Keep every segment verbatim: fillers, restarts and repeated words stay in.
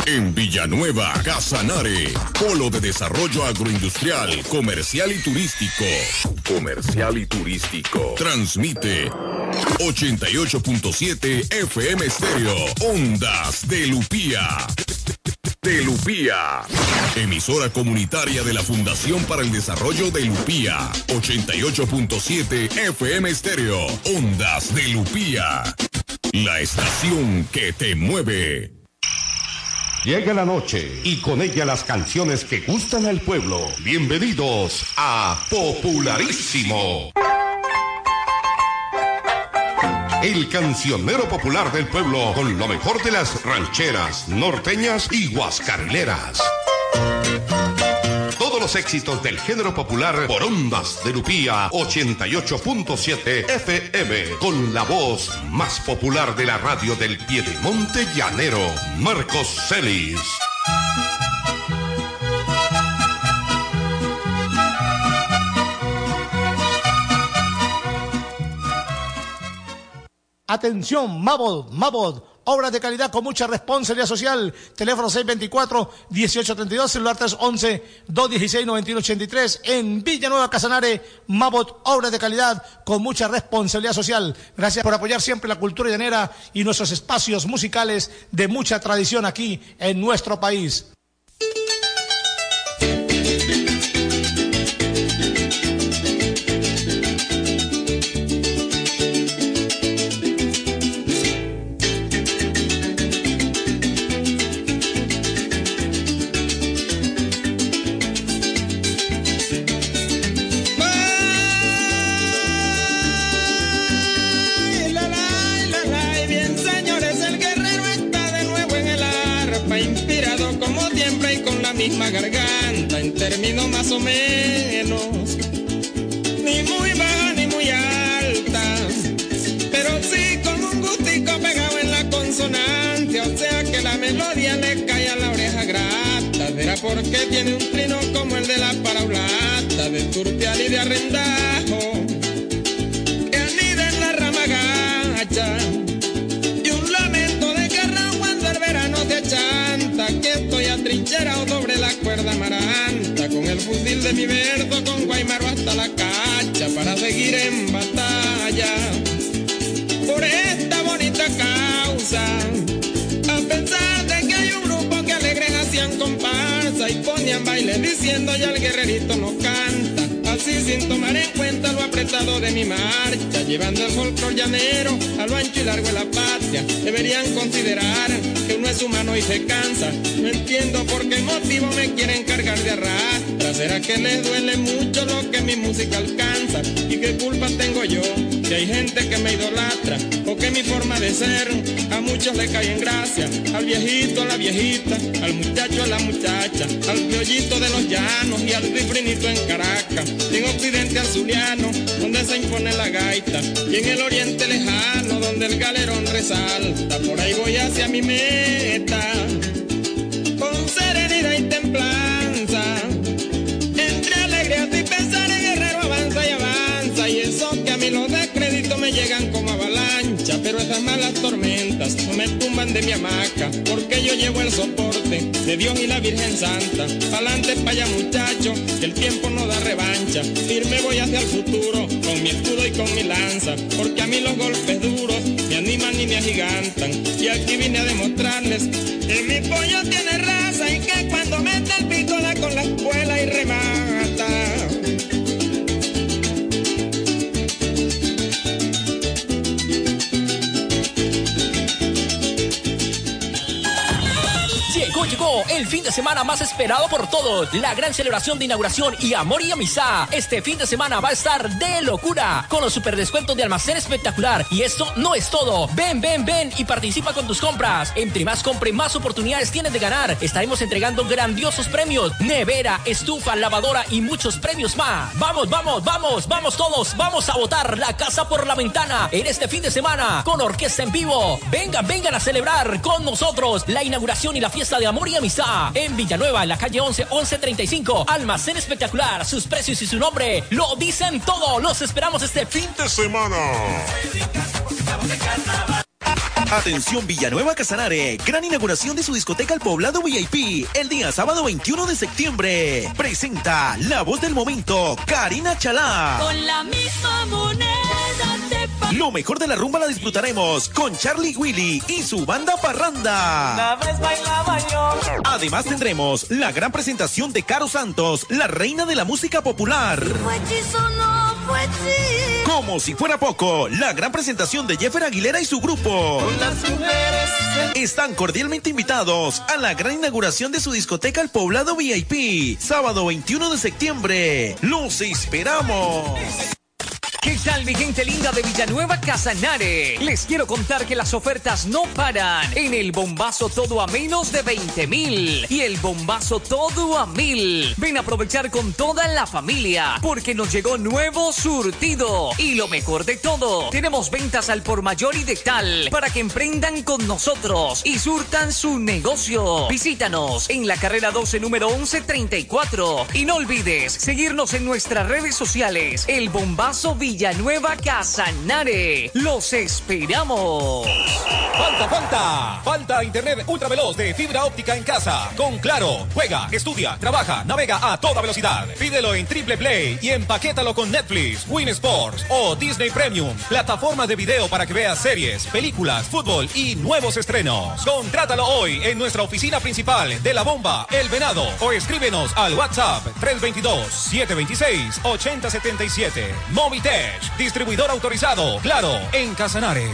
En Villanueva, Casanare, polo de desarrollo agroindustrial, comercial y turístico. Comercial y turístico. Transmite ochenta y ocho punto siete F M Estéreo, Ondas de Lupía. De Lupía. Emisora comunitaria de la Fundación para el Desarrollo de Lupía. ochenta y ocho punto siete F M Estéreo, Ondas de Lupía. La estación que te mueve. Llega la noche y con ella las canciones que gustan al pueblo. Bienvenidos a Popularísimo. El cancionero popular del pueblo con lo mejor de las rancheras, norteñas y guascarileras. Todos los éxitos del género popular por Ondas de Lupía ochenta y ocho punto siete F M, con la voz más popular de la radio del Piedemonte Llanero, Marcos Celis. Atención, Mabod, Mabod, obras de calidad con mucha responsabilidad social. Teléfono seis veinticuatro, dieciocho treinta y dos, celular tres once, dos dieciséis, noventa y uno ochenta y tres. En Villanueva, Casanare, Mabod, obras de calidad con mucha responsabilidad social. Gracias por apoyar siempre la cultura llanera y nuestros espacios musicales de mucha tradición aquí en nuestro país. Misma garganta en términos más o menos, ni muy baja ni muy alta, pero sí con un gustico pegado en la consonante, o sea que la melodía le cae a la oreja grata. Verá porque tiene un trino como el de la paraulata, de turpial y de arrendajo, que anida en la rama gacha, y un lamento de guerra cuando el verano se achanta, que estoy atrincherado sobre la cuerda maranta, con el fusil de mi verso, con Guaymaro hasta la cacha, para seguir en batalla por esta bonita causa, a pesar de que hay un grupo que alegres hacían comparsa y ponían baile diciendo ya el guerrerito no canta, así sin tomar en cuenta lo apretado de mi marcha, llevando el folclor llanero a lo ancho y largo de la patria. Deberían considerar que uno es humano y se cansa, no entiendo por qué motivo me quieren cargar de arrastra. ¿Será que les duele mucho lo que mi música alcanza? ¿Y qué culpa tengo yo si hay gente que me idolatra? ¿O que mi forma de ser a muchos le cae en gracia? Al viejito, a la viejita, al muchacho, a la muchacha, al criollito de los llanos y al rifrinito en Caracas, en occidente al zuliano, donde se impone la gaita, y en el oriente lejano, donde el galerón resalta. Por ahí voy hacia mi meta, con serenidad y templanza, entre alegrías y pesares, guerrero avanza y avanza, y eso que a mí los descréditos me llegan como avalancha, pero esas malas tormentas no me tumban de mi hamaca, porque yo llevo el soporte de Dios y la Virgen Santa. Pa'lante, pa' allá muchacho, que el tiempo no da revancha, firme voy hacia el futuro, con mi escudo y con mi lanza, porque a mí los golpes duros me animan y me agigantan, y aquí vine a demostrarles que mi pollo tiene raza y que cuando mete el pico da con la espuela y remata. Llegó el fin de semana más esperado por todos, la gran celebración de inauguración y amor y amistad. Este fin de semana va a estar de locura, con los super descuentos de Almacén Espectacular. Y esto no es todo, ven, ven, ven y participa con tus compras. Entre más compre, más oportunidades tienes de ganar. Estaremos entregando grandiosos premios, nevera, estufa, lavadora y muchos premios más. Vamos, vamos, vamos, vamos todos, vamos a botar la casa por la ventana en este fin de semana, con orquesta en vivo. Vengan, vengan a celebrar con nosotros la inauguración y la fiesta de amor y amistad en Villanueva, en la calle once, once treinta y cinco. Almacén Espectacular, sus precios y su nombre lo dicen todo. Los esperamos este fin de semana. Atención Villanueva Casanare, gran inauguración de su discoteca El Poblado V I P el día sábado veintiuno de septiembre. Presenta la voz del momento, Karina Chalá. Con la misma moneda te pa- Lo mejor de la rumba la disfrutaremos con Charlie Willy y su banda Parranda. Una vez bailaba yo. Además tendremos la gran presentación de Caro Santos, la reina de la música popular. Fue hechizo, no fue hechizo. Como si fuera poco, la gran presentación de Jeffer Aguilera y su grupo. Las mujeres Están cordialmente invitados a la gran inauguración de su discoteca El Poblado V I P, sábado veintiuno de septiembre. ¡Los esperamos! ¿Qué tal, mi gente linda de Villanueva Casanare? Les quiero contar que las ofertas no paran. En el bombazo todo a menos de veinte mil y el bombazo todo a mil. Ven a aprovechar con toda la familia porque nos llegó nuevo surtido. Y lo mejor de todo, tenemos ventas al por mayor y de tal para que emprendan con nosotros y surtan su negocio. Visítanos en la carrera doce, número once treinta y cuatro. Y no olvides seguirnos en nuestras redes sociales. El bombazo Villanueva Casanare. Los esperamos. Falta, falta. Falta internet ultra veloz de fibra óptica en casa. Con Claro. Juega, estudia, trabaja, navega a toda velocidad. Pídelo en Triple Play y empaquétalo con Netflix, Win Sports o Disney Premium. Plataforma de video para que veas series, películas, fútbol y nuevos estrenos. Contrátalo hoy en nuestra oficina principal de La Bomba, El Venado. O escríbenos al WhatsApp tres dos dos, siete dos seis, ocho cero siete siete. Movitech, distribuidor autorizado. Claro, en Casanare.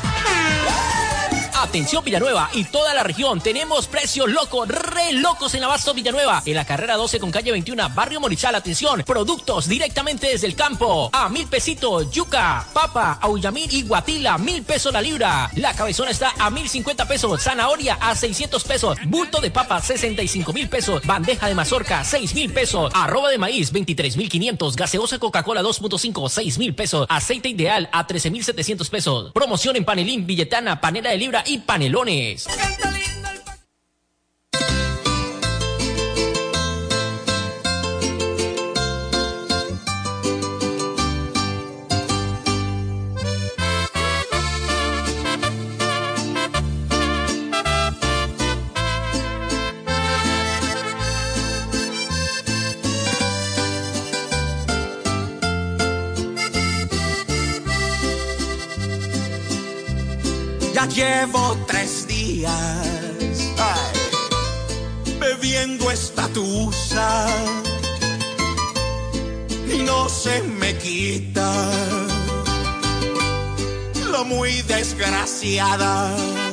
Atención Villanueva y toda la región, tenemos precios locos, re locos en Abasto Villanueva, en la carrera doce con calle veintiuno, barrio Morichal. Atención, productos directamente desde el campo, a mil pesitos, yuca, papa, auyamil y guatila, mil pesos la libra, la cabezona está a mil cincuenta pesos, zanahoria a seiscientos pesos, bulto de papa sesenta y cinco mil pesos, bandeja de mazorca seis mil pesos, arroba de maíz veintitrés mil quinientos, gaseosa Coca-Cola dos punto cinco, seis mil pesos, aceite ideal a trece mil setecientos pesos, promoción en panelín, billetana, panela de libra y panelones. Ya llevo tres días ay, bebiendo esta tusa y no se me quita lo muy desgraciada.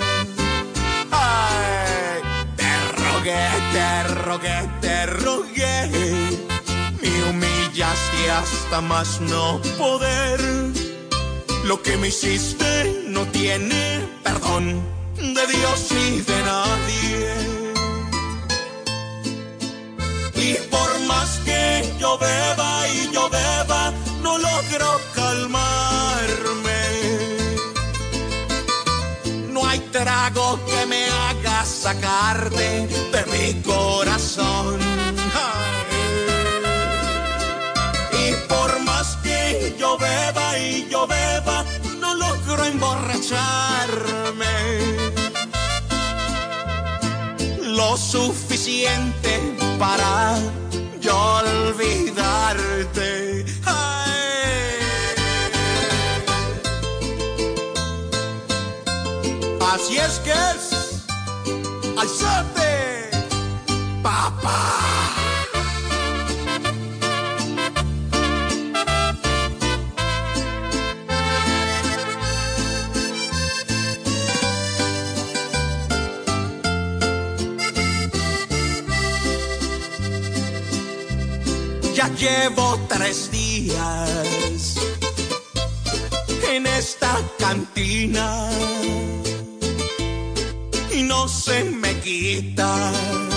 Ay, te rogué, te rogué, te rogué, me humillaste hasta más no poder. Lo que me hiciste no tiene perdón de Dios ni de nadie. Y por más que yo beba y yo beba, no logro calmarme. No hay trago que me haga sacarte de mi corazón. Y por más que yo beba y yo beba, no logro emborracharme lo suficiente para yo olvidarte. Ay. Así es que es, alzate, papá. Ya llevo tres días en esta cantina y no se me quita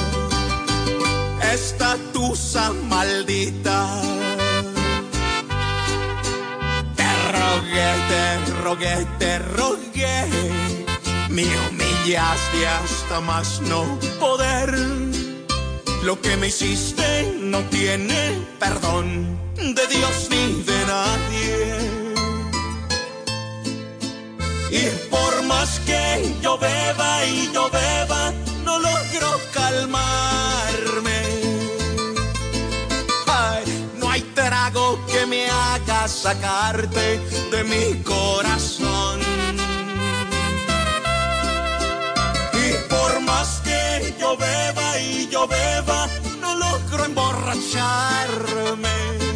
esta tusa maldita. Te rogué, te rogué, te rogué, me humillaste hasta más no poder. Lo que me hiciste no tiene perdón de Dios ni de nadie. Y por más que yo beba y yo beba, no logro calmarme. Ay, no hay trago que me haga sacarte de mi corazón. Y por más que yo beba y yo beba, no logro emborracharme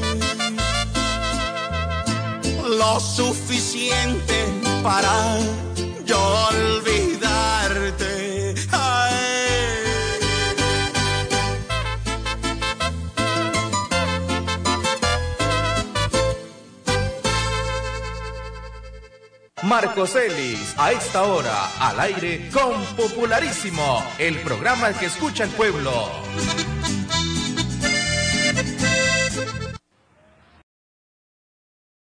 lo suficiente para yo olvidarte. Ay. Marcos Ellis, a esta hora, al aire con Popularísimo, el programa que escucha el pueblo.